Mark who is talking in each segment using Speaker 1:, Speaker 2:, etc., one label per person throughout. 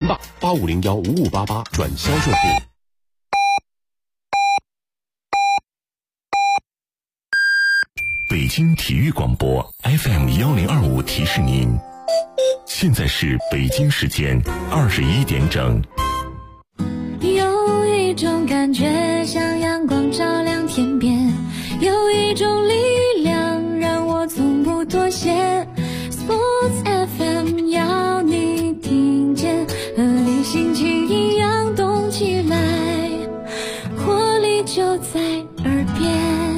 Speaker 1: 吧，85015588转销售部。
Speaker 2: 北京体育广播 FM1025提示您，现在是北京时间21点整。
Speaker 3: 有一种感觉像阳光照亮天边，有一种力量让我从不妥协。 Sports FM 要你听见，和你心情一样动起来，活力就在耳边。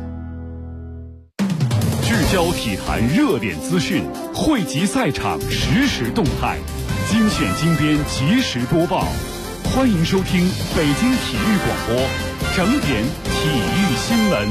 Speaker 4: 聚焦体坛热点资讯，汇集赛场实时动态，精选精编及时播报。欢迎收听北京体育广播整点体育新闻。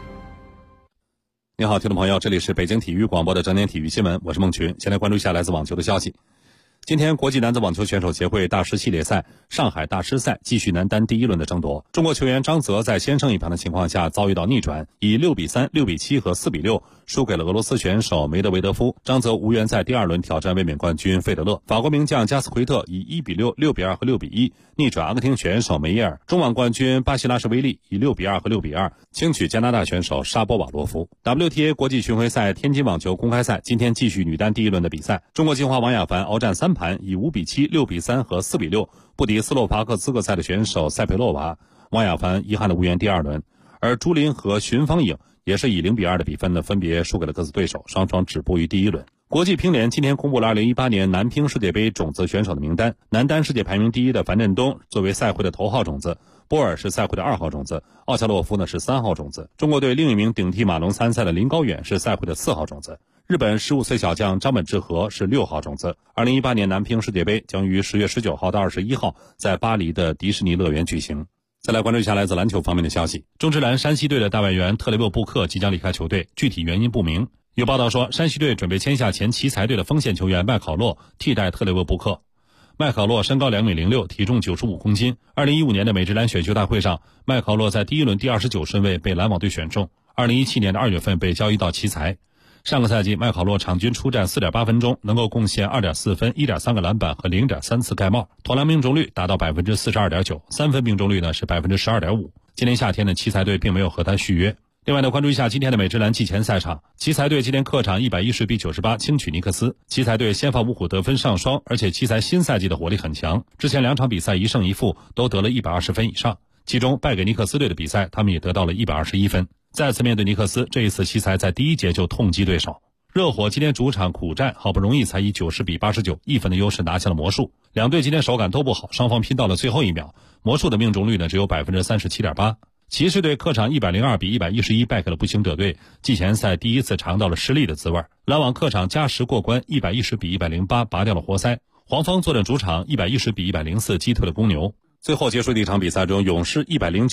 Speaker 5: 你好，听众朋友，这里是北京体育广播的整点体育新闻，我是孟群。先来关注一下来自网球的消息。今天国际男子网球选手协会大师系列赛上海大师赛继续男单第一轮的争夺。中国球员张泽在先胜一盘的情况下遭遇到逆转，以6-3、6-7和4-6输给了俄罗斯选手梅德韦德夫。张泽无缘在第二轮挑战卫冕冠军费德勒。法国名将加斯奎特以1-6、6-2和6-1逆转阿根廷选手梅耶尔。中网冠军巴西拉什维利以6-2和6-2轻取加拿大选手沙波瓦洛夫。WTA 国际巡回赛天津网球公开赛今天继续女单第一轮的比赛，中国金花王雅凡鏖战3盘，以5-7、6-3和4-6不敌斯洛伐克资格赛的选手塞佩洛娃。王雅凡遗憾的无缘第二轮，而朱琳和荀芳颖也是以0-2的比分呢分别输给了各自对手，双双止步于第一轮。国际乒联今天公布了2018年男乒世界杯种子选手的名单，男单世界排名第一的樊振东作为赛会的头号种子，波尔是赛会的2号种子，奥恰洛夫呢是3号种子。中国队另一名顶替马龙参赛的林高远是赛会的4号种子。日本15岁小将张本智和是6号种子。2018年男乒世界杯将于10月19号到21号在巴黎的迪士尼乐园举行。再来关注一下来自篮球方面的消息。中职篮山西队的大外援特雷沃布克即将离开球队，具体原因不明。有报道说，山西队准备签下前奇才队的锋线球员麦考洛替代特雷沃布克。麦考洛身高2.06米，体重95公斤。2015年的美职篮选秀大会上，麦考洛在第一轮第29顺位被篮网队选中。2017年的2月份被交易到奇才。上个赛季麦考洛场均出战 4.8 分钟，能够贡献 2.4 分、1.3个篮板和 0.3次盖帽，投篮命中率达到 42.9%， 三分命中率呢是 12.5%。今年夏天的奇才队并没有和他续约。另外呢，关注一下今天的美职篮季前赛场，奇才队今天客场110-98轻取尼克斯。奇才队先发五虎得分上双，而且奇才新赛季的火力很强，之前2场比赛1胜1负都得了120分以上，其中败给尼克斯队的比赛他们也得到了121分。再次面对尼克斯，这一次奇才在第一节就痛击对手。热火今天主场苦战，好不容易才以90-89一分的优势拿下了魔术。两队今天手感都不好，双方拼到了最后一秒，魔术的命中率呢只有 37.8%。骑士队客场102-111败给了步行者队，季前赛第一次尝到了失利的滋味。篮网客场加时过关110-108拔掉了活塞。黄蜂坐镇主场110-104击退了公牛。最后结束的一场比赛中，勇士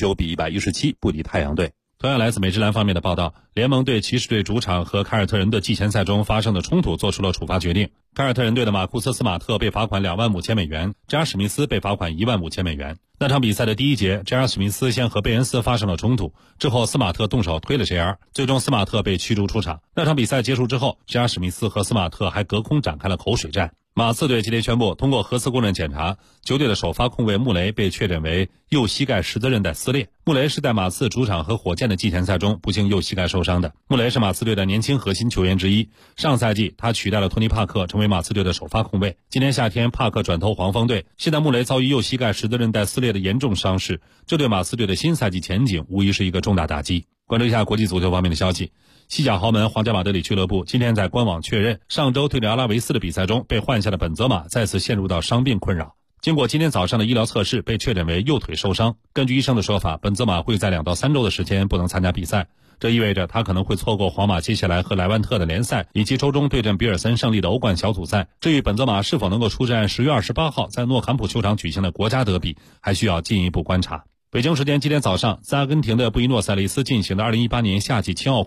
Speaker 5: 109-117不敌太阳队。同样来自美职篮方面的报道，联盟对骑士队主场和凯尔特人的季前赛中发生的冲突做出了处罚决定。凯尔特人队的马库斯·斯马特被罚款25000美元，詹尔史密斯被罚款15000美元。那场比赛的第一节，詹尔史密斯先和贝恩斯发生了冲突，之后斯马特动手推了 JR， 最终斯马特被驱逐出场。那场比赛结束之后，詹尔史密斯和斯马特还隔空展开了口水战。马刺队今天宣布，通过核磁共振检查，球队的首发控卫穆雷被确诊为右膝盖十字韧带撕裂。穆雷是在马刺主场和火箭的季前赛中不幸右膝盖受伤的。穆雷是马刺队的年轻核心球员之一，上赛季他取代了托尼·帕克成为马刺队的首发控卫。今年夏天帕克转投黄蜂队，现在穆雷遭遇右膝盖十字韧带撕裂的严重伤势，这对马刺队的新赛季前景无疑是一个重大打击。关注一下国际足球方面的消息。西甲豪门皇家马德里俱乐部今天在官网确认，上周对阵阿拉维斯的比赛中被换下的本泽马再次陷入到伤病困扰。经过今天早上的医疗测试，被确诊为右腿受伤。根据医生的说法，本泽马会在2到3周的时间不能参加比赛，这意味着他可能会错过皇马接下来和莱万特的联赛，以及周中对阵比尔森胜利的欧冠小组赛。至于本泽马是否能够出战10月28号在诺坎普球场举行的国家德比，还需要进一步观察。北京时间今天早上，在阿根廷的布宜诺斯艾利斯进行的2018年夏季青奥会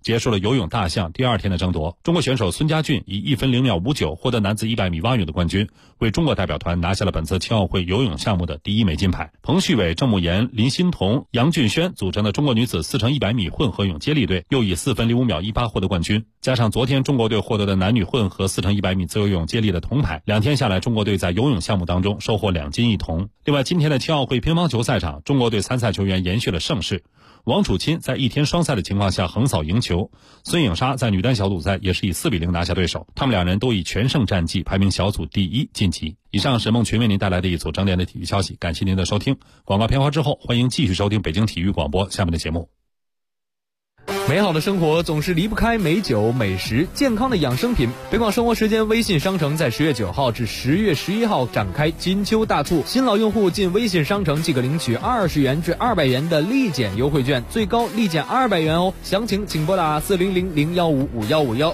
Speaker 5: 结束了游泳大项第2天的争夺。中国选手孙佳俊以1分0秒59获得男子100米蛙泳的冠军，为中国代表团拿下了本次青奥会游泳项目的第1枚金牌。彭旭伟、郑慕言、林欣彤、杨俊轩组成的中国女子4×100米混合泳接力队又以4分05秒18获得冠军。加上昨天中国队获得的男女混合4×100米自由泳接力的铜牌，2天下来中国队在游泳项目当中收获2金1铜。另外，今天的青奥会乒乓球赛场，中国队参赛球员延续了盛世。王楚钦在1天双赛的情况下横扫赢球，孙颖莎在女单小组赛也是以4比0拿下对手，他们2人都以全胜战绩排名小组第1晋级。以上是孟群为您带来的一组整点的体育消息，感谢您的收听。广告片花之后，欢迎继续收听北京体育广播下面的节目。
Speaker 6: 美好的生活总是离不开美酒、美食、健康的养生品。北广生活时间微信商城在10月9号至10月11号展开金秋大促，新老用户进微信商城即可领取20元至200元的立减优惠券，最高立减200元哦。详情请拨打400-015-5151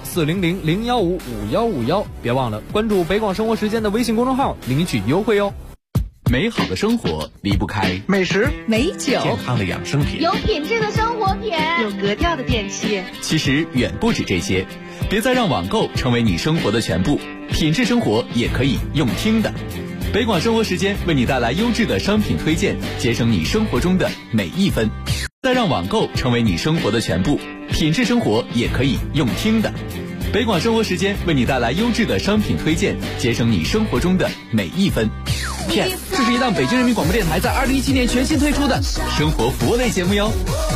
Speaker 6: 400-015-5151，别忘了关注北广生活时间的微信公众号领取优惠哦。
Speaker 7: 美好的生活离不开
Speaker 8: 美食、
Speaker 9: 美酒、
Speaker 7: 健康的养生品，
Speaker 10: 有品质的生活品，
Speaker 9: 有格调的电器。
Speaker 7: 其实远不止这些，别再让网购成为你生活的全部，品质生活也可以用听的。北广生活时间为你带来优质的商品推荐，节省你生活中的每一分。再让网购成为你生活的全部，品质生活也可以用听的。北广生活时间为你带来优质的商品推荐，节省你生活中的每一分。
Speaker 8: 这是一档北京人民广播电台在2017年全新推出的
Speaker 7: 生活服务类节目哟。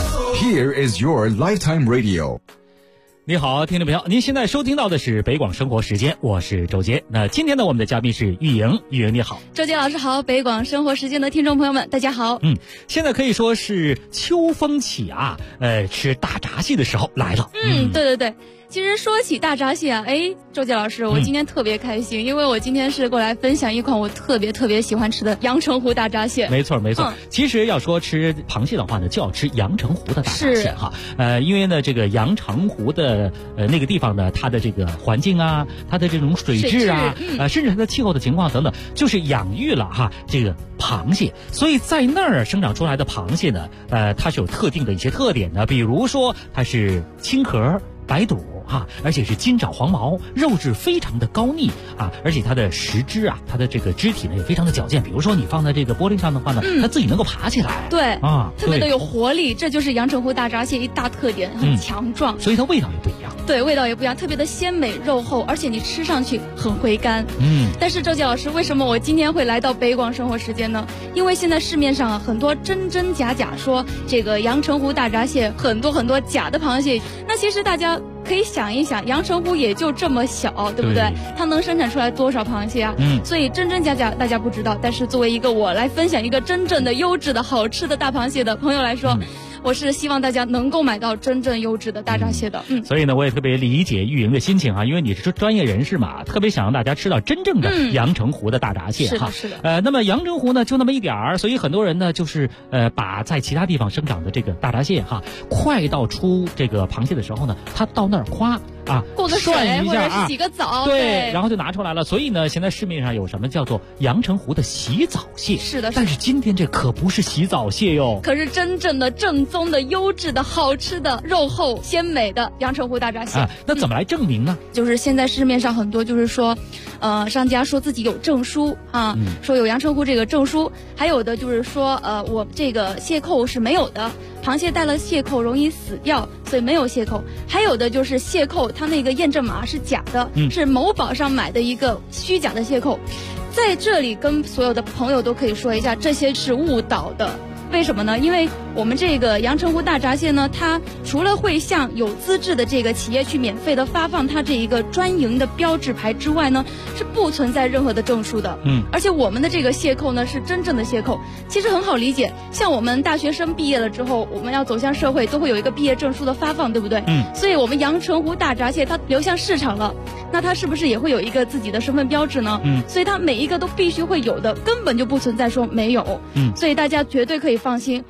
Speaker 11: Here is your lifetime radio。
Speaker 12: 你好，听众朋友，您现在收听到的是北广生活时间，我是周杰。那今天呢，我们的嘉宾是玉莹，玉莹你好。
Speaker 3: 周杰老师好，北广生活时间的听众朋友们，大家好。
Speaker 12: 现在可以说是秋风起啊，吃大闸蟹的时候来了。
Speaker 3: 对对对。其实说起大闸蟹啊，周杰老师，我今天特别开心，因为我今天是过来分享一款我特别喜欢吃的阳澄湖大闸蟹。
Speaker 12: 没错。其实要说吃螃蟹的话呢，就要吃阳澄湖的大闸蟹哈。因为呢，这个阳澄湖的那个地方呢，它的这个环境啊，它的这种水质啊，甚至它的气候的情况等等，就是养育了哈这个螃蟹。所以在那儿生长出来的螃蟹呢，它是有特定的一些特点的，比如说它是青壳白肚而且是金爪黄毛，肉质非常的高腻而且它的食肢啊，它的这个肢体呢也非常的矫健。比如说你放在这个玻璃上的话呢，它自己能够爬起来。
Speaker 3: 对特别的有活力，这就是阳澄湖大闸蟹一大特点，很强壮。
Speaker 12: 所以它味道也不一样。
Speaker 3: 对，味道也不一样，特别的鲜美肉厚，而且你吃上去很回甘。但是周杰老师，为什么我今天会来到北广生活时间呢？因为现在市面上很多真真假假，说这个阳澄湖大闸蟹很多假的螃蟹。那其实大家可以想一想，阳澄湖也就这么小，对不对？它能生产出来多少螃蟹啊？所以真真假假大家不知道。但是作为一个我来分享一个真正的优质的好吃的大螃蟹的朋友来说，我是希望大家能够买到真正优质的大闸蟹的。
Speaker 12: 所以呢，我也特别理解玉莹的心情因为你是专业人士嘛，特别想让大家吃到真正的阳澄湖的大闸蟹
Speaker 3: 是的。
Speaker 12: 那么阳澄湖呢就那么一点儿，所以很多人呢就是把在其他地方生长的这个大闸蟹快到出这个螃蟹的时候呢，他到那儿
Speaker 3: 过个水或者是洗个澡，
Speaker 12: 对，然后就拿出来了。所以呢，现在市面上有什么叫做阳澄湖的洗澡蟹？
Speaker 3: 是的。
Speaker 12: 但是今天这可不是洗澡蟹哟，
Speaker 3: 可是真正的正宗的优质的好吃的肉厚鲜美的阳澄湖大闸蟹
Speaker 12: 那怎么来证明呢？
Speaker 3: 就是现在市面上很多就是说商家说自己有证书说有阳澄湖这个证书，还有的就是说我这个蟹扣是没有的，螃蟹带了蟹扣容易死掉，所以没有蟹扣。还有的就是蟹扣它那个验证码是假的，是某宝上买的一个虚假的蟹扣。在这里跟所有的朋友都可以说一下，这些是误导的。为什么呢？因为我们这个阳澄湖大闸蟹呢，它除了会向有资质的这个企业去免费的发放它这一个专营的标志牌之外呢，是不存在任何的证书的。而且我们的这个蟹扣呢是真正的蟹扣，其实很好理解。像我们大学生毕业了之后，我们要走向社会，都会有一个毕业证书的发放，对不对？所以我们阳澄湖大闸蟹它流向市场了，那它是不是也会有一个自己的身份标志呢？所以它每一个都必须会有的，根本就不存在说没有。所以大家绝对可以放心，我们是有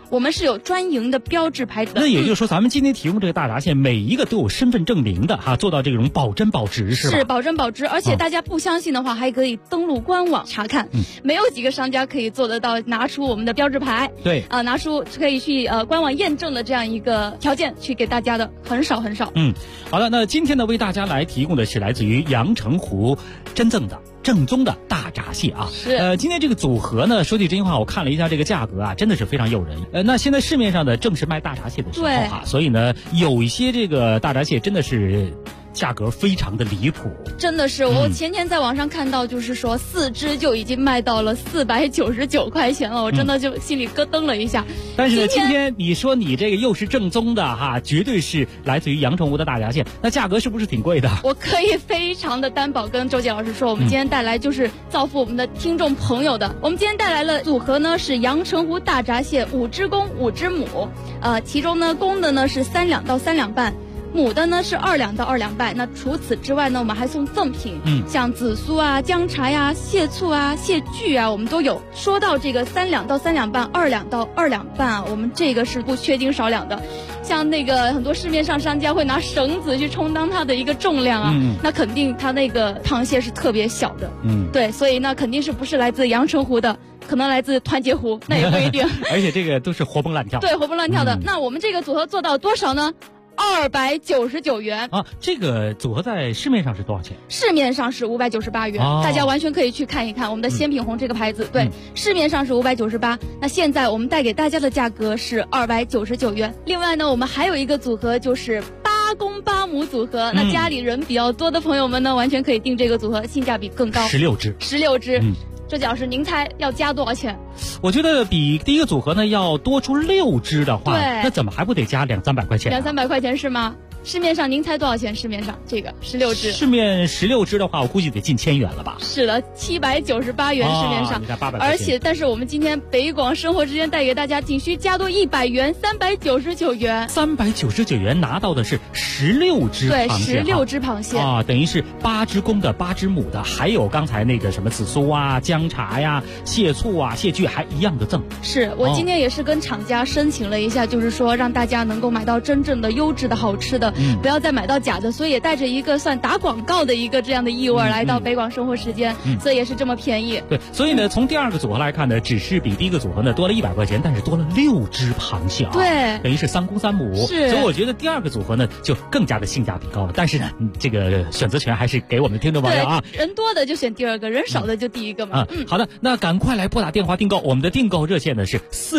Speaker 9: 有专营的标志牌的。
Speaker 12: 那也就是说，咱们今天提供这个大闸蟹，每一个都有身份证明的哈，做到这种保真保值是吧？
Speaker 9: 是保真保值，而且大家不相信的话，还可以登录官网查看。没有几个商家可以做得到拿出我们的标志牌，
Speaker 12: 对
Speaker 9: 拿出可以去官网验证的这样一个条件去给大家的，很少很少。
Speaker 12: 好的，那今天呢为大家来提供的是来自于阳澄湖真正的正宗的大闸蟹啊。
Speaker 9: 是
Speaker 12: 今天这个组合呢，说句真心话，我看了一下这个价格啊，真的是非常诱人。那现在市面上的正是卖大闸蟹的时候哈，所以呢有一些这个大闸蟹真的是价格非常的离谱，
Speaker 9: 真的是。我前天在网上看到，就是说4只就已经卖到了499块钱了，我真的就心里咯噔了一下。
Speaker 12: 但是呢，今天你说你这个又是正宗的哈，绝对是来自于阳澄湖的大闸蟹，那价格是不是挺贵的？
Speaker 9: 我可以非常的担保跟周杰老师说，我们今天带来就是造福我们的听众朋友的。我们今天带来了组合呢是阳澄湖大闸蟹5只公5只母，其中呢公的呢是3两到3两半。母的呢是2两到2两半。那除此之外呢，我们还送赠品，像紫苏啊、姜茶呀、蟹醋啊、蟹具啊，我们都有。说到这个3两到3两半、2两到2两半啊，我们这个是不缺斤少两的。像那个很多市面上商家会拿绳子去充当它的一个重量啊，那肯定它那个螃蟹是特别小的，对，所以那肯定是不是来自阳澄湖的，可能来自团结湖，那也不一定。
Speaker 12: 而且这个都是活蹦乱跳，
Speaker 9: 对，活蹦乱跳的。那我们这个组合做到多少呢？299元
Speaker 12: 啊！这个组合在市面上是多少钱？
Speaker 9: 市面上是598元，大家完全可以去看一看我们的鲜品红这个牌子。对，市面上是598，那现在我们带给大家的价格是299元。另外呢，我们还有一个组合就是8公8母组合，那家里人比较多的朋友们呢，完全可以订这个组合，性价比更高。
Speaker 12: 16只。
Speaker 9: 周老师，您猜要加多少钱？
Speaker 12: 我觉得比第一个组合呢要多出6只的话，
Speaker 9: 对，
Speaker 12: 那怎么还不得加200-300块钱
Speaker 9: ？200-300块钱是吗？市面上您猜多少钱？市面上这个16只，
Speaker 12: 市面16只的话，我估计得近1000元了吧？
Speaker 9: 是的，798元市面上，
Speaker 12: 你看800块钱。
Speaker 9: 而且，但是我们今天北广生活之间带给大家，仅需加多100元，399元。
Speaker 12: 399元拿到的是16只螃蟹，
Speaker 9: 对，16只螃蟹
Speaker 12: 啊，等于是8只公的8只母的，还有刚才那个什么紫苏啊、姜茶呀、蟹醋啊、蟹具还一样的赠。
Speaker 9: 是我今天也是跟厂家申请了一下，就是说让大家能够买到真正的优质的好吃的。不要再买到假的，所以也带着一个算打广告的一个这样的意味来到北广生活时间，所以也是这么便宜。
Speaker 12: 对，所以呢，从第二个组合来看呢，只是比第一个组合呢多了100块钱，但是多了6只螃蟹啊，
Speaker 9: 对，
Speaker 12: 等于是3公3母，
Speaker 9: 是，
Speaker 12: 所以我觉得第二个组合呢就更加的性价比高了。但是呢，这个选择权还是给我们听众朋友啊，
Speaker 9: 人多的就选第二个，人少的就第一个嘛。
Speaker 12: 好的，那赶快来拨打电话订购，我们的订购热线呢是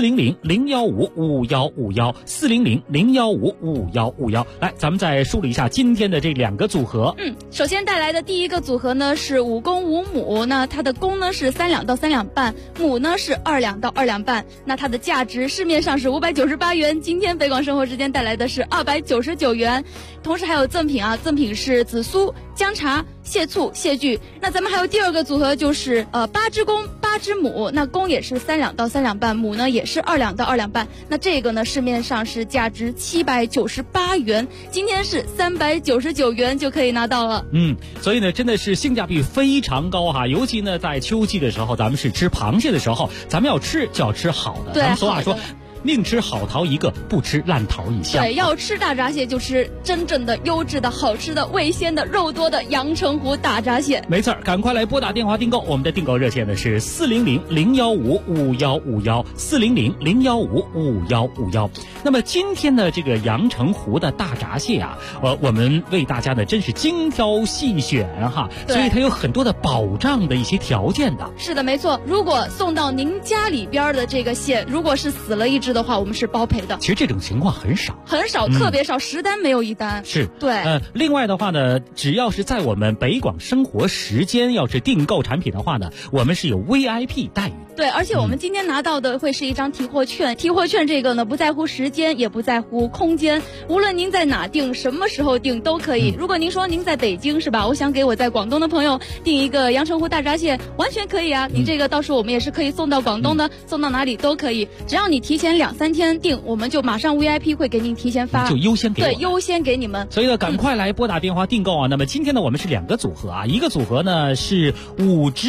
Speaker 12: 400-015-5151，400-015-5151。来，咱们再梳理一下今天的这2个组合。
Speaker 9: 首先带来的第一个组合呢是5公5母，那它的公呢是3两到3两半，母呢是2两到2两半，那它的价值市面上是598元，今天北广生活之间带来的是299元，同时还有赠品啊，赠品是紫苏、姜茶、蟹醋、蟹具。那咱们还有第二个组合就是8只公8只母，那公也是3两到3两半，母呢也是2两到2两半，那这个呢市面上是价值798元，今天是399元就可以拿到了。
Speaker 12: 所以呢真的是性价比非常高哈，尤其呢在秋季的时候，咱们是吃螃蟹的时候，咱们要吃就要吃好的。
Speaker 9: 对，
Speaker 12: 咱们俗话说宁吃好桃一个，不吃烂桃一箱。
Speaker 9: 对，要吃大闸蟹就吃真正的优质的好吃的味鲜的肉多的阳澄湖大闸蟹。
Speaker 12: 没错，赶快来拨打电话订购，我们的订购热线呢是400-015-5151，400-015-5151。那么今天的这个阳澄湖的大闸蟹啊，我们为大家呢真是精挑细选哈，所以它有很多的保障的一些条件的。
Speaker 9: 是的，没错。如果送到您家里边的这个蟹，如果是死了一只的话，我们是包赔的。
Speaker 12: 其实这种情况很少，
Speaker 9: 特别少，10单没有1单。
Speaker 12: 是，
Speaker 9: 对。
Speaker 12: 另外的话呢，只要是在我们北广生活时间要是订购产品的话呢，我们是有 VIP 待遇。
Speaker 9: 对，而且我们今天拿到的会是一张提货券，提货券这个呢不在乎时间，也不在乎空间，无论您在哪订，什么时候订都可以。如果您说您在北京是吧，我想给我在广东的朋友订一个阳澄湖大闸蟹，完全可以啊。您这个到时候我们也是可以送到广东的，送到哪里都可以，只要你提前2-3天订，我们就马上 VIP 会给您提前发，
Speaker 12: 就优先给我，
Speaker 9: 对，优先给你们。
Speaker 12: 所以呢，赶快来拨打电话订购啊。那么今天呢，我们是2个组合啊，一个组合呢是5只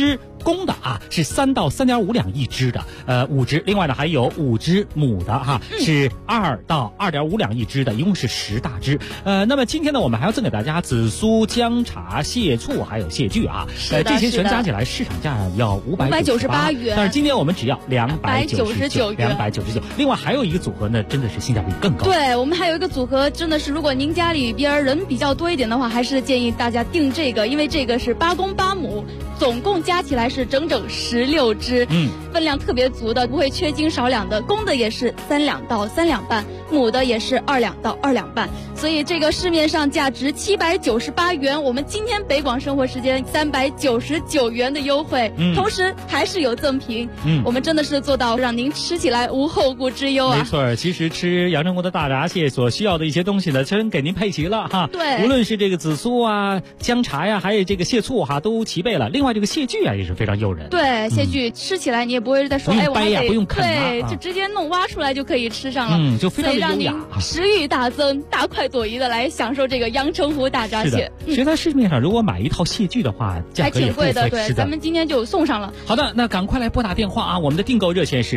Speaker 12: 公的啊是3到3.5两一只的，5只。另外呢还有5只母的哈，是2到2.5两一只的，一共是10大只。那么今天呢，我们还要赠给大家紫苏、姜茶、蟹醋还有蟹具啊，这些全加起来市场价要598元，但是今天我们只要299元。另外还有一个组合呢，真的是性价比更高。
Speaker 9: 对，我们还有一个组合，真的是如果您家里边人比较多一点的话，还是建议大家订这个，因为这个是8公8母，总共加起来是整整16只，分量特别足的，不会缺斤少两的。公的也是3两到3两半，母的也是2两到2两半，所以这个市面上价值798元，我们今天北广生活时间399元的优惠，同时还是有赠品，我们真的是做到让您吃起来无后顾之忧啊！
Speaker 12: 没错，其实吃阳澄湖的大闸蟹所需要的一些东西呢，全给您配齐了哈。
Speaker 9: 对，
Speaker 12: 无论是这个紫苏啊、姜茶呀，还有这个蟹醋哈，都齐备了。另外这个蟹具啊也是非常诱人。
Speaker 9: 对，蟹具吃起来你也不会再说，
Speaker 12: 不用掰呀，不用啃
Speaker 9: 对，就直接挖出来就可以吃上了，
Speaker 12: 就非常的优雅，
Speaker 9: 所以让您食欲大增，大快朵颐的来享受这个阳澄湖大闸蟹。
Speaker 12: 其实在市面上如果买一套蟹具的话，价格也
Speaker 9: 还挺贵的，对，咱们今天就送上了。
Speaker 12: 好的，那赶快来拨打电话啊！我们的订购热线是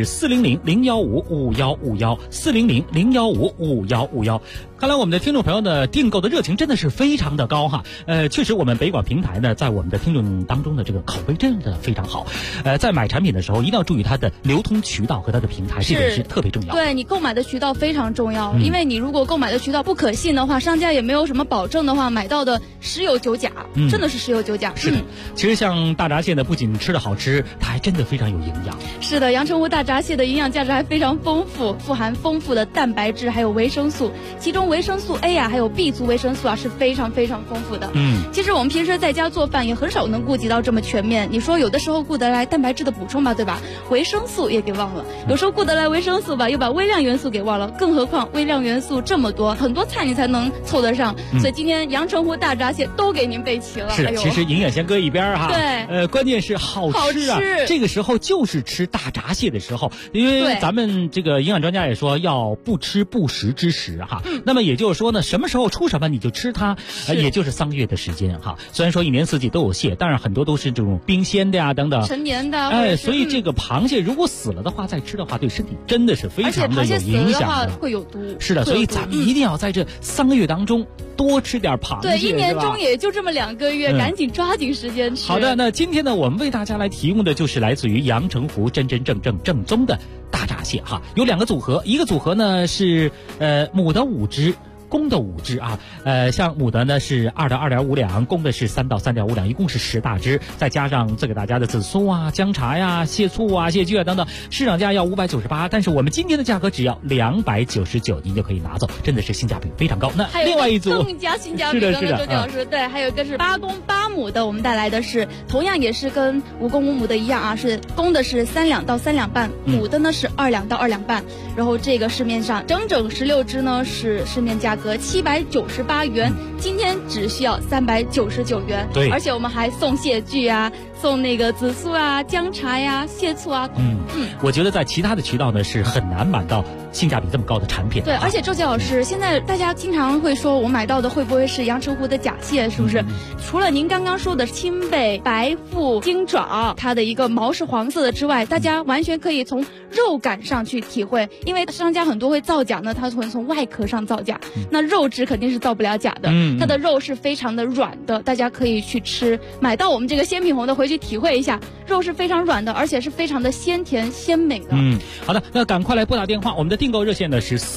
Speaker 12: 400-015-5151，400-015-5151。看来我们的听众朋友的订购的热情真的是非常的高哈。确实我们北广平台呢，在我们的听众当中的这个口碑真的非常好。在买产品的时候，一定要注意它的流通渠道和它的平台，这点是特别重要。
Speaker 9: 对，你购买的渠道非常重要，因为你如果购买的渠道不可信的话，商家也没有什么保证的话，买到的十有九假，真的是十有九假。
Speaker 12: 是的，其实像大闸蟹呢，不仅吃的好吃，它还真的非常有营养。
Speaker 9: 是的，阳澄湖大闸蟹的营养价值还非常丰富，富含丰富的蛋白质还有维生素，其中维生素 A 啊，还有 B 族维生素啊是非常非常丰富的。其实我们平时在家做饭也很少能顾及到这么全面。你说有的时候顾得来蛋白质的补充吧，对吧？维生素也给忘了，有时候顾得来维生素吧，又把微量元素给忘了。更何况微量元素这么多，很多菜你才能凑得上。所以今天阳澄湖大闸蟹都给您备齐了。
Speaker 12: 是，其实营养先搁一边哈。
Speaker 9: 对，
Speaker 12: 关键是好吃啊！这个时候就是吃大闸蟹的时候，因为咱们这个营养专家也说要不吃不食之时哈。那么也就是说呢，什么时候出什么你就吃它，也就是3个月的时间哈。虽然说一年四季都有蟹，但是很多都是这种冰鲜的呀等等，
Speaker 9: 陈年的。
Speaker 12: 所以这个螃蟹如果死了的话再吃的话，对身体真的是非常的有影响的，
Speaker 9: 会有毒。
Speaker 12: 是的，所以咱们一定要在这3个月当中多吃点螃蟹。
Speaker 9: 对，一年中也就这么2个月，赶紧抓紧时间吃。
Speaker 12: 好的，那今天呢，我们为大家来提供的就是来自于阳澄湖真正宗的大闸蟹哈，有2个组合，一个组合呢是母的5只。公的5只啊，像母的呢是2到2.5两，公的是3到3.5两，一共是10大只，再加上赠给大家的紫苏啊、姜茶呀、蟹醋啊、蟹具啊等等，市场价要598，但是我们今天的价格只要299，您就可以拿走，真的是性价比非常高。那另外一组
Speaker 9: 更加性价比高的周杰老师，对，还有一个是8公8母的，我们带来的是同样也是跟5公5母的一样啊，是公的是3两到3两半，母的呢是2两到2两半，然后这个市面上整16只呢是市面价格798元，今天只需要399元。
Speaker 12: 对，
Speaker 9: 而且我们还送蟹具啊，送那个紫苏啊、姜茶呀、蟹醋啊。
Speaker 12: 我觉得在其他的渠道呢是很难买到性价比这么高的产品。
Speaker 9: 对，而且周杰老师，现在大家经常会说我买到的会不会是阳澄湖的假蟹，是不是？除了您刚刚说的青背、白腹、金爪，它的一个毛是黄色的之外，大家完全可以从肉感上去体会，因为商家很多会造假呢，他会从外壳上造假，那肉质肯定是造不了假的，它的肉是非常的软的，大家可以去吃，买到我们这个鲜品红的回去体会一下，肉是非常软的，而且是非常的鲜甜鲜美的。
Speaker 12: 好的，那赶快来拨打电话，我们的订购热线呢是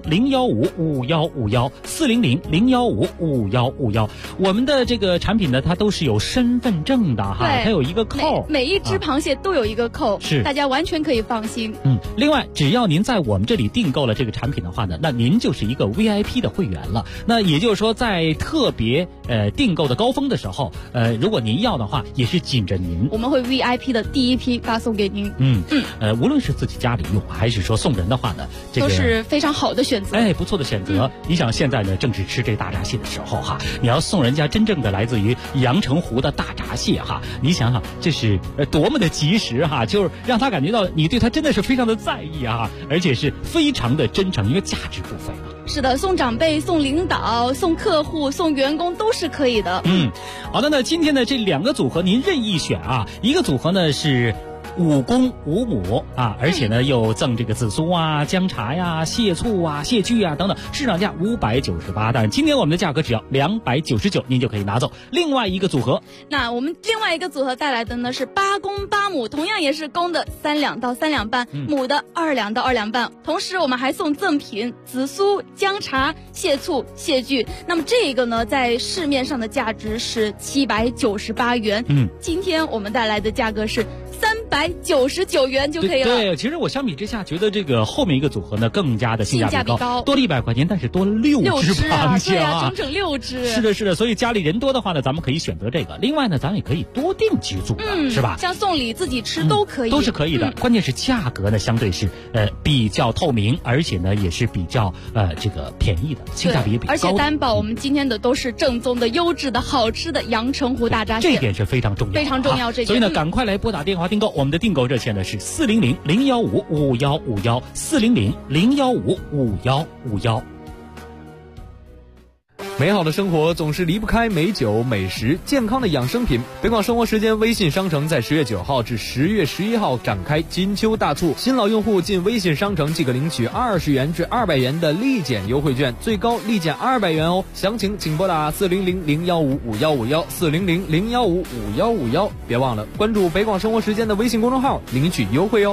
Speaker 12: 400-015-5151，400-015-5151。我们的这个产品呢，它都是有身份证的哈，它有一个扣，
Speaker 9: 每一只螃蟹都有一个扣，
Speaker 12: 是
Speaker 9: 大家完全可以放心。
Speaker 12: 另外，只要您在我们这里订购了这个产品的话呢，那您就是一个 VIP 的会员了。那也就是说，在特别订购的高峰的时候，如果您要的话，也是紧着您，
Speaker 9: 我们会 VIP 的第一批发送给您。
Speaker 12: 无论是自己家里用，还是说送人的话呢，这个
Speaker 9: 都是非常好的选择。
Speaker 12: 不错的选择。你想现在呢，正是吃这大闸蟹的时候哈，你要送人家真正的来自于阳澄湖的大闸蟹哈，你想想这是多么的及时哈，就是让他感觉到你对他真的是非常的在意啊，而且是非常的真诚，因为价值不菲啊。
Speaker 9: 是的，送长辈、送领导、送客户、送员工都是可以的。
Speaker 12: 好的，那今天的这2个组合您任意选啊，一个组合呢是5公5母啊，而且呢又赠这个紫苏啊、姜茶呀、蟹醋啊、蟹具啊等等，市场价598，但是今天我们的价格只要299，您就可以拿走。另外一个组合，
Speaker 9: 那我们另外一个组合带来的呢是8公8母，同样也是公的3两到3两半，母的2两到2两半。同时我们还送赠品紫苏、姜茶、蟹醋、蟹具。那么这个呢，在市面上的价值是798元，今天我们带来的价格是399元就可以了。
Speaker 12: 对，其实我相比之下觉得这个后面一个组合呢更加的性价比高，多了100块钱，但是多了6只螃蟹
Speaker 9: 啊，整整6只。
Speaker 12: 是的，是的，所以家里人多的话呢，咱们可以选择这个。另外呢，咱们也可以多订几组的，是吧？
Speaker 9: 像送礼自己吃都可以，
Speaker 12: 都是可以的。关键是价格呢，相对是比较透明，而且呢也是比较这个便宜的，性价比也比较高。
Speaker 9: 而且担保我们今天的都是正宗的、优质的、好吃的阳澄湖大闸蟹，
Speaker 12: 这点是非常重要，
Speaker 9: 非常重要。这
Speaker 12: 所以呢，赶快来拨打电话订购，我们的订购热线呢是400-015-5151，400-015-5151。
Speaker 6: 美好的生活总是离不开美酒、美食、健康的养生品。北广生活时间微信商城在10月9号至10月11号展开金秋大促，新老用户进微信商城即可领取20元至200元的立减优惠券，最高立减200元哦。详情请拨打400-015-5151，400-015-5151。别忘了关注北广生活时间的微信公众号领取优惠哦。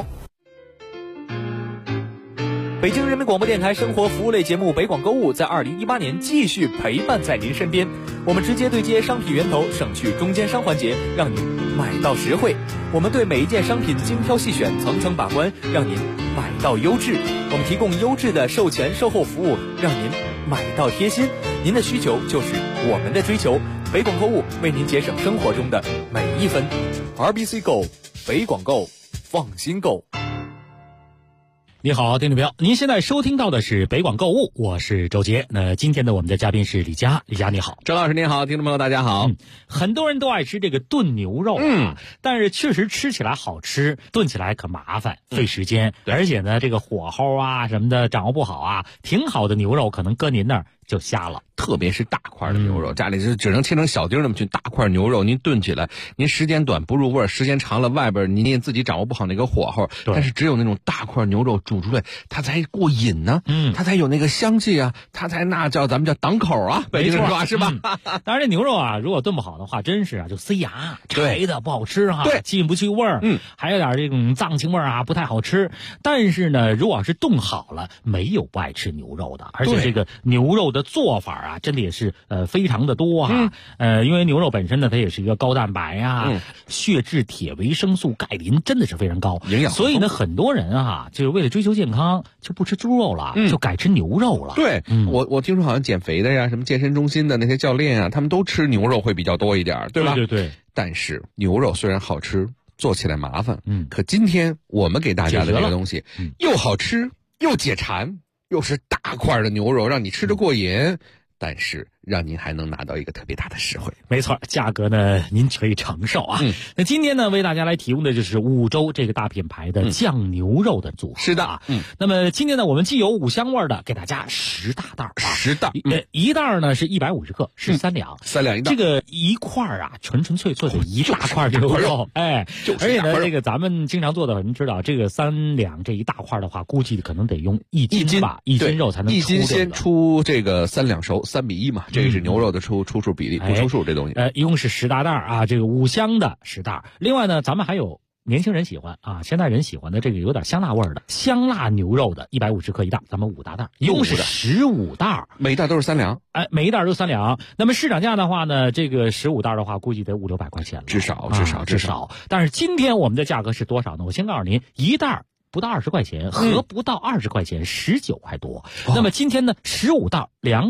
Speaker 6: 北京人民广播电台生活服务类节目北广购物在2018年继续陪伴在您身边，我们直接对接商品源头，省去中间商环节，让您买到实惠。我们对每一件商品精挑细选，层层把关，让您买到优质。我们提供优质的售前售后服务，让您买到贴心。您的需求就是我们的追求，北广购物为您节省生活中的每一分。RBC 购，北广购，放心购。
Speaker 12: 你好，听众朋友，您现在收听到的是北广购物，我是周杰。那今天的我们的嘉宾是李佳，李佳你好。
Speaker 5: 周老师您好，听众朋友大家好。
Speaker 12: 很多人都爱吃这个炖牛肉但是确实吃起来好吃，炖起来可麻烦，费时间，而且呢这个火候啊什么的掌握不好啊，挺好的牛肉可能搁您那儿就瞎了。
Speaker 5: 特别是大块的牛肉，家里就只能切成小丁那么去，大块牛肉您炖起来，您时间短不入味儿，时间长了外边您自己掌握不好那个火候，但是只有那种大块牛肉煮出来它才过瘾呢，它才有那个香气啊，它才那叫咱们叫挡口啊，北京人说是吧？
Speaker 12: 当然这牛肉啊如果炖不好的话，真是啊就塞牙，柴的不好吃哈，进不去味儿，还有点这种脏腥味啊，不太好吃。但是呢如果要是炖好了，没有不爱吃牛肉的，而且这个牛肉的做法啊真的也是非常的多啊。因为牛肉本身呢它也是一个高蛋白啊，血质、铁、维生素、钙、磷真的是非常高，
Speaker 5: 营养。
Speaker 12: 所以呢很多人啊就是为了追求健康就不吃猪肉了，就改吃牛肉了。
Speaker 5: 对，我听说好像减肥的呀，什么健身中心的那些教练啊，他们都吃牛肉会比较多一点，对吧？
Speaker 12: 对对对。
Speaker 5: 但是牛肉虽然好吃，做起来麻烦，可今天我们给大家的这个东西又好吃又解馋，又是大块的牛肉，让你吃得过瘾，但是让您还能拿到一个特别大的实惠。
Speaker 12: 没错，价格呢您可以承受啊。那今天呢为大家来提供的就是五洲这个大品牌的酱牛肉的组合。
Speaker 5: 是的啊。
Speaker 12: 那么今天呢我们既有五香味的，给大家10大袋
Speaker 5: 10袋。
Speaker 12: 一袋呢是150克，是3两
Speaker 5: ，3两一袋。
Speaker 12: 这个一块啊纯纯粹粹的一大块牛肉，而且呢这个咱们经常做的，您知道这个3两这一大块的话，估计可能得用1斤吧，1斤肉才能出。
Speaker 5: 1斤先出这个3两熟，3比1嘛。这个是牛肉的出数比例，不出数这东西。
Speaker 12: 一共是10大袋啊，这个五香的10袋。另外呢，咱们还有年轻人喜欢啊，现代人喜欢的这个有点香辣味儿的香辣牛肉的150克一袋，咱们5大袋，一共是15袋，
Speaker 5: 每一袋都是3两。
Speaker 12: 每一袋都3两。那么市场价的话呢，这个15袋的话，估计得500-600块钱了，
Speaker 5: 至少。
Speaker 12: 但是今天我们的价格是多少呢？我先告诉您，一袋不到20块钱和不到20块钱，19块多。那么今天呢15袋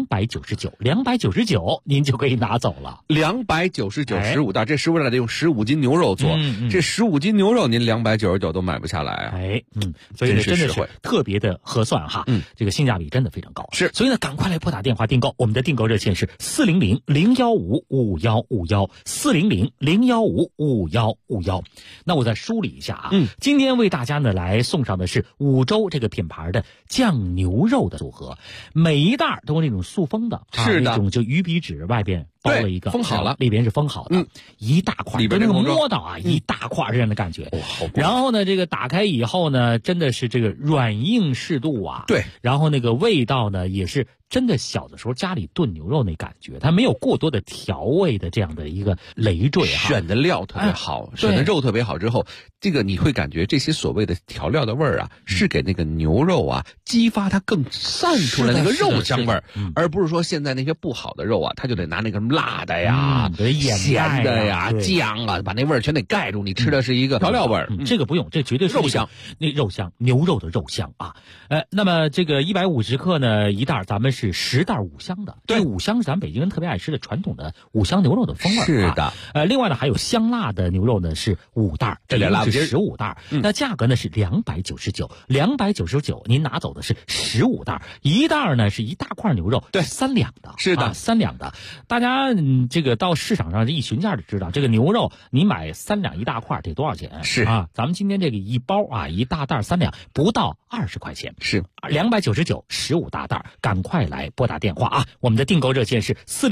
Speaker 12: 299您就可以拿走了。
Speaker 5: 299，15袋，这15袋得用15斤牛肉做，这15斤牛肉您299都买不下来啊。
Speaker 12: 所以呢真的是特别的合算哈，这个性价比真的非常高。
Speaker 5: 是，
Speaker 12: 所以呢赶快来拨打电话订购，我们的订购热线是400-015-5151，400-015-5151。那我再梳理一下啊，今天为大家呢来送送上的是五洲这个品牌的酱牛肉的组合，每一袋都是那种塑封的，
Speaker 10: 是的，
Speaker 12: 那种就鱼皮纸外边包了一个，
Speaker 10: 封好了，
Speaker 12: 里边是封好的，一大块，
Speaker 10: 里边
Speaker 12: 那个摸到啊，一大块这样的感觉。然后呢，这个打开以后呢，真的是这个软硬适度啊，
Speaker 10: 对，
Speaker 12: 然后那个味道呢也是。真的小的时候家里炖牛肉那感觉，它没有过多的调味的这样的一个累赘哈，
Speaker 10: 选的料特别好，选的肉特别好之后，这个你会感觉这些所谓的调料的味儿啊，是给那个牛肉啊激发它更散出来那个肉香味儿，而不是说现在那些不好的肉啊，它就得拿那个辣的呀、咸的呀、姜啊，把那味儿全得盖住，你吃的是一个调料味儿。
Speaker 12: 这个不用，这绝对是
Speaker 10: 肉香，
Speaker 12: 那肉香，牛肉的肉香啊。那么这个150克呢一袋，咱们是10袋五香的，这五香是咱们北京人特别爱吃的传统的五香牛肉的风味。
Speaker 10: 是的，
Speaker 12: 另外呢还有香辣的牛肉呢是5袋，这一共是15袋，那价格呢是299，299您拿走的是15袋，一袋呢是一大块牛肉，对，3两的，
Speaker 10: 是的
Speaker 12: ，3两的。大家这个到市场上一询价就知道，这个牛肉你买3两一大块得多少钱？
Speaker 10: 是
Speaker 12: 啊，咱们今天这个一包啊，一大袋3两不到20块钱，
Speaker 10: 是
Speaker 12: 299 15大袋，赶快来拨打电话啊！我们的订购热线是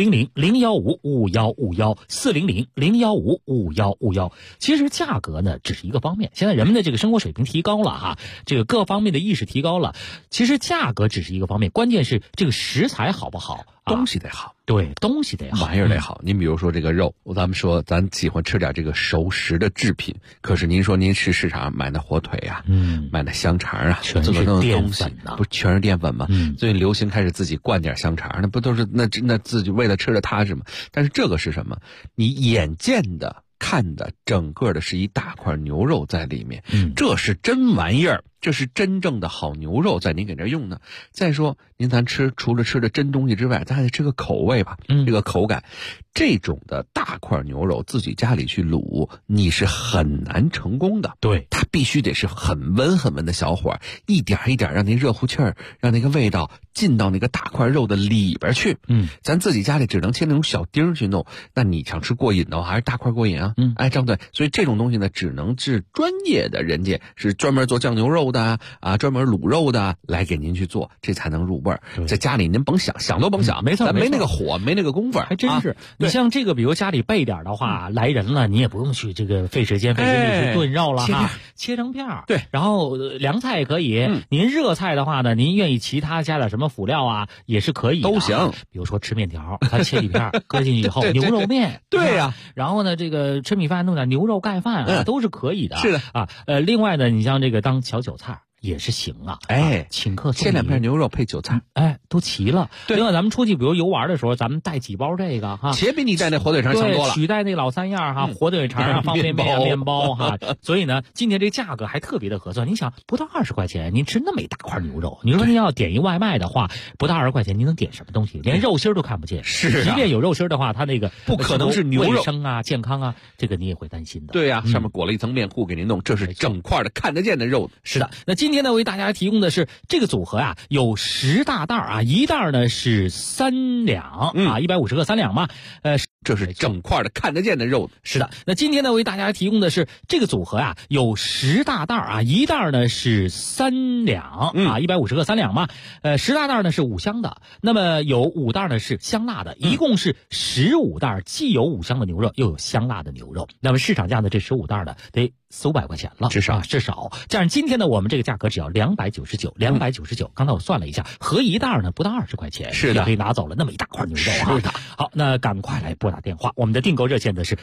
Speaker 12: 400-015-5151，400-015-5151。其实价格呢只是一个方面，现在人们的这个生活水平提高了哈，这个各方面的意识提高了，其实价格只是一个方面，关键是这个食材好不好，
Speaker 10: 东西得好。
Speaker 12: 对，东西得好，
Speaker 10: 玩意儿得好。您比如说这个肉，咱们说咱喜欢吃点这个熟食的制品，可是您说您去市场买那火腿啊，买那香肠啊，
Speaker 12: 全是淀粉呐，
Speaker 10: 不全是淀粉吗？最近流行开始自己灌点香肠，那不都是那自己为了吃的踏实吗？但是这个是什么？你眼见的看的整个的是一大块牛肉在里面，这是真玩意儿。这是真正的好牛肉在您给这用呢。再说咱除了吃的真东西之外，咱还得吃个口味吧，这个口感。这种的大块牛肉自己家里去卤，你是很难成功的。
Speaker 12: 对，
Speaker 10: 它必须得是很温的小火，一点一点让那热乎气儿，让那个味道进到那个大块肉的里边去。咱自己家里只能切那种小丁去弄，那你想吃过瘾的话，还是大块过瘾啊。这样对。所以这种东西呢，只能是专业的人家是专门做酱牛肉的啊，专门卤肉的来给您去做，这才能入味儿。在家里您甭想都甭想，
Speaker 12: 没错，
Speaker 10: 咱没那个火，没那个功夫，
Speaker 12: 还真是。你像这个，比如家里备点的话，来人了，你也不用去这个费时间费精力去炖肉了哈，切成片儿。
Speaker 10: 对，
Speaker 12: 然后凉菜也可以。您热菜的话呢，您愿意其他加点什么辅料啊，也是可以的，
Speaker 10: 都行。
Speaker 12: 比如说吃面条，它切几片搁进去以后，牛肉面。
Speaker 10: 对呀。
Speaker 12: 然后呢，这个吃米饭弄点牛肉盖饭啊，都是可以的。
Speaker 10: 是的
Speaker 12: 啊。另外呢，你像这个当小韭菜也是行啊，请客
Speaker 10: 切2片牛肉配韭菜，
Speaker 12: 都齐了。
Speaker 10: 对，
Speaker 12: 另外咱们出去，比如游玩的时候，咱们带几包这个哈，
Speaker 10: 且比你带那火腿肠强多了，
Speaker 12: 取代那老3样哈，火腿肠啊、方便面啊、面包哈。所以呢，今天这价格还特别的合算。你想，不到20块钱，您吃那么一大块牛肉，你说您要点一外卖的话，不到20块钱，您能点什么东西？连肉心都看不见。
Speaker 10: 是，
Speaker 12: 即便有肉心的话，它那个
Speaker 10: 不可能是牛肉，
Speaker 12: 卫生啊、健康啊，这个你也会担心的。
Speaker 10: 对呀，上面裹了一层面糊给您弄，这是整块的看得见的肉。
Speaker 12: 是的，那今天呢，为大家提供的是这个组合呀，有10大袋啊，一袋呢是3两啊，150克3两嘛，
Speaker 10: 这是整块的看得见的肉。
Speaker 12: 是的，那今天呢，为大家提供的是这个组合呀，有10大袋啊，一袋呢是3两啊，150克3两嘛，10大袋呢是5香的，那么有5袋呢是香辣的，一共是15袋，既有5香的牛肉，又有香辣的牛肉。那么市场价呢，这15袋的得400-500块钱了，至少。这样今天呢，我们这个价格只要299，刚才我算了一下，合一袋呢不到20块钱，
Speaker 10: 是的，
Speaker 12: 也可以拿走了那么一大块牛肉啊。
Speaker 10: 是的。
Speaker 12: 好，那赶快来拨打电话，我们的订购热线呢是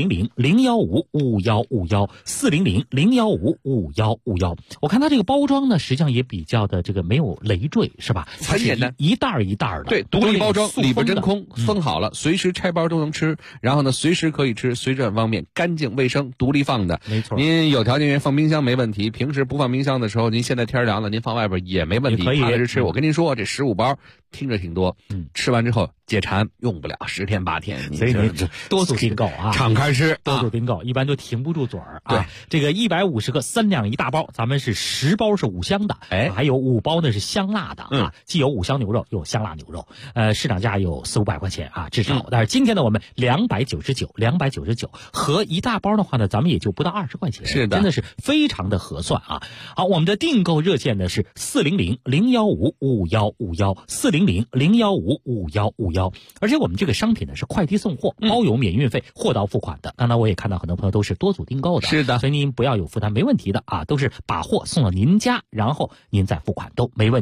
Speaker 12: 400-015-5151，400-015-5151。我看它这个包装呢，实际上也比较的这个没有累赘，是吧？
Speaker 10: 很简单，
Speaker 12: 一袋一袋的，
Speaker 10: 对，独立包装，里边真空，封好了，随时拆包都能吃，然后呢，随时可以吃，随着方便，干净卫生，独立放的，
Speaker 12: 没错。
Speaker 10: 您有条件愿意放冰箱没问题，平时不放冰箱的时候，您现在天凉了，您放外边也没问题，
Speaker 12: 可以
Speaker 10: 踏实吃。我跟您说，这15包听着挺多，吃完之后解馋，用不了10天8天。
Speaker 12: 所以您多组订购啊，
Speaker 10: 敞开吃，
Speaker 12: 多组订购，一般都停不住嘴儿啊。
Speaker 10: 对，
Speaker 12: 这个150个3两一大包，咱们是10包是5香的，还有5包呢是香辣的啊，既有5香牛肉，又有香辣牛肉，市场价有400-500块钱啊，至少。但是今天呢，我们299合一大包的话呢，咱们也就不到20块钱，
Speaker 10: 是的，
Speaker 12: 真的是非常的合算啊。好，我们的订购热线呢是400-015-5151，400-015-5151，而且我们这个商品呢是快递送货，包邮免运费，货到付款的。刚才我也看到很多朋友都是多组订购的，
Speaker 10: 是的，
Speaker 12: 所以您不要有负担，没问题的啊，都是把货送到您家，然后您再付款都没问题。